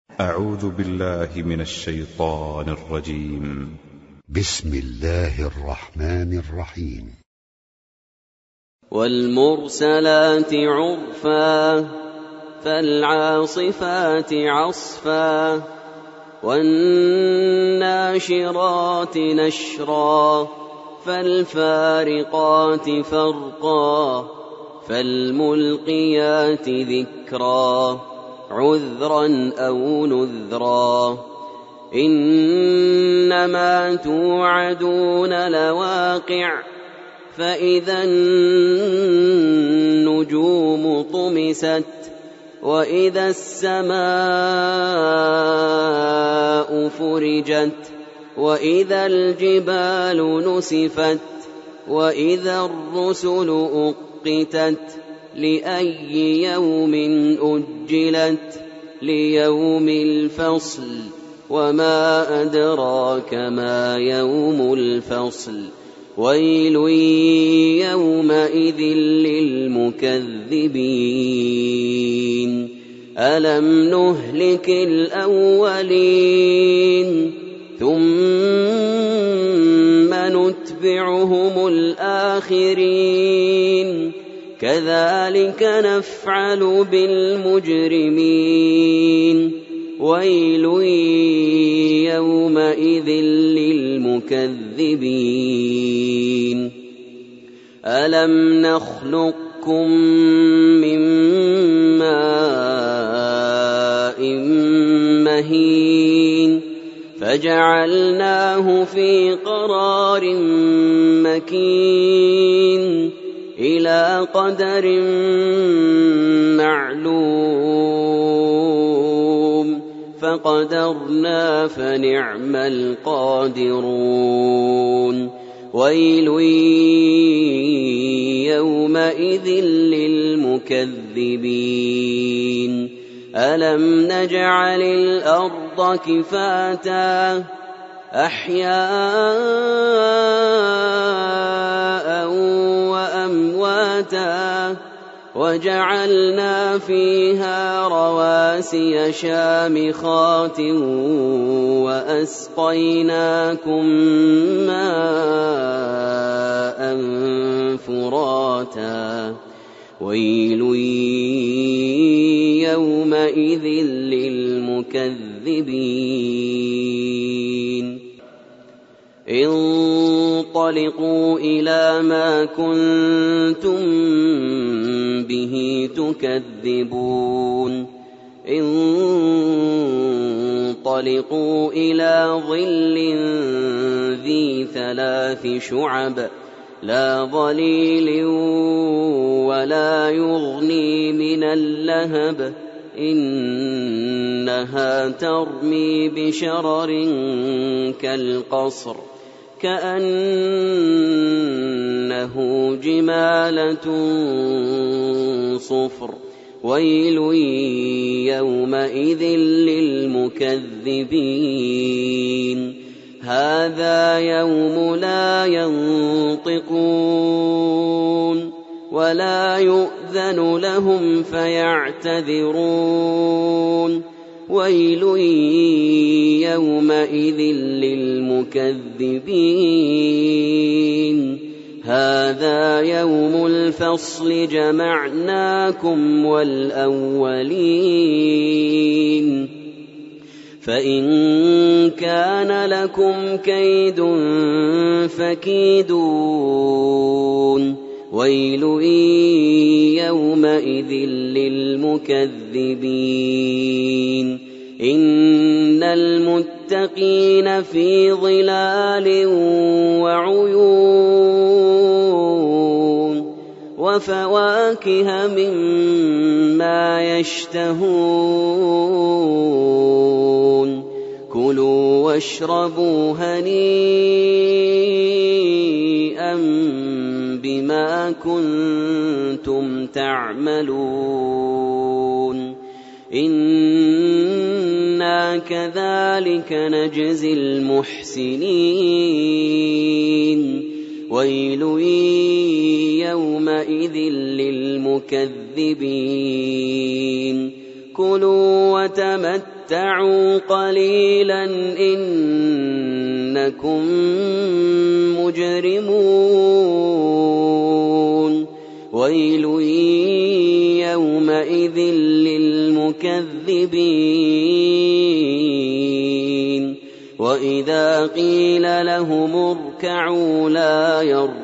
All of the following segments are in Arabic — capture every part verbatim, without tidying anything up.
أعوذ بالله من الشيطان الرجيم. بسم الله الرحمن الرحيم. والمرسلات عرفا فالعاصفات عصفا والناشرات نشرا فالفارقات فرقا فالملقيات ذكرا عذرا أو نذرا إنما توعدون لواقع فإذا النجوم طمست وإذا السماء فرجت وإذا الجبال نسفت وإذا الرسل أقتت لأي يوم أجلت ليوم الفصل وما أدراك ما يوم الفصل ويل يومئذ للمكذبين ألم نهلك الأولين ثم نتبعهم الآخرين كذلك نفعل بالمجرمين ويل يومئذ للمكذبين ألم نخلقكم من ماء مهين فجعلناه في قرار مكين إلى قدر معلوم فقدرنا فنعم القادرون ويل يومئذ للمكذبين ألم نجعل الأرض كفاتا أحياء وأمواتا وجعلنا فيها رواسي شامخات وأسقيناكم ماء فراتا ويل يومئذ للمكذبين انطلقوا إلى ما كنتم به تكذبون انطلقوا إلى ظل ذي ثلاث شعب لا ظليل ولا يغني من اللهب إنها ترمي بشرر كالقصر كأنه جمالة صفر ويل يومئذ للمكذبين هذا يوم لا ينطقون ولا يؤذن لهم فيعتذرون ويل يومئذ للمكذبين هذا يوم الفصل جمعناكم والأولين فإن كان لكم كيد فكيدون ويل يومئذ للمكذبين إن المتقين في ظلال وعيون وفواكه مما يشتهون كلوا واشربوا هنيئا بما كنتم تعملون إنا كذلك نجزي المحسنين ويل يومئذ للمكذبين كُلُوا وَتَمَتَّعُوا قَلِيلًا إِنَّكُم مُّجْرِمُونَ وَيْلٌ يَوْمَئِذٍ لِّلْمُكَذِّبِينَ وَإِذَا قِيلَ لَهُمُ ارْكَعُوا لَا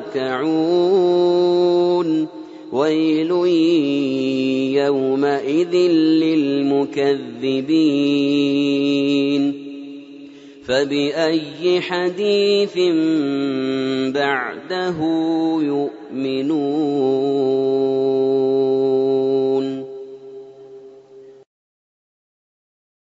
يَرْكَعُونَ وَيْلٌ يَوْمَئِذٍ لِّلْمُكَذِّبِينَ فَبِأَيِّ حَدِيثٍ بَعْدَهُ يُؤْمِنُونَ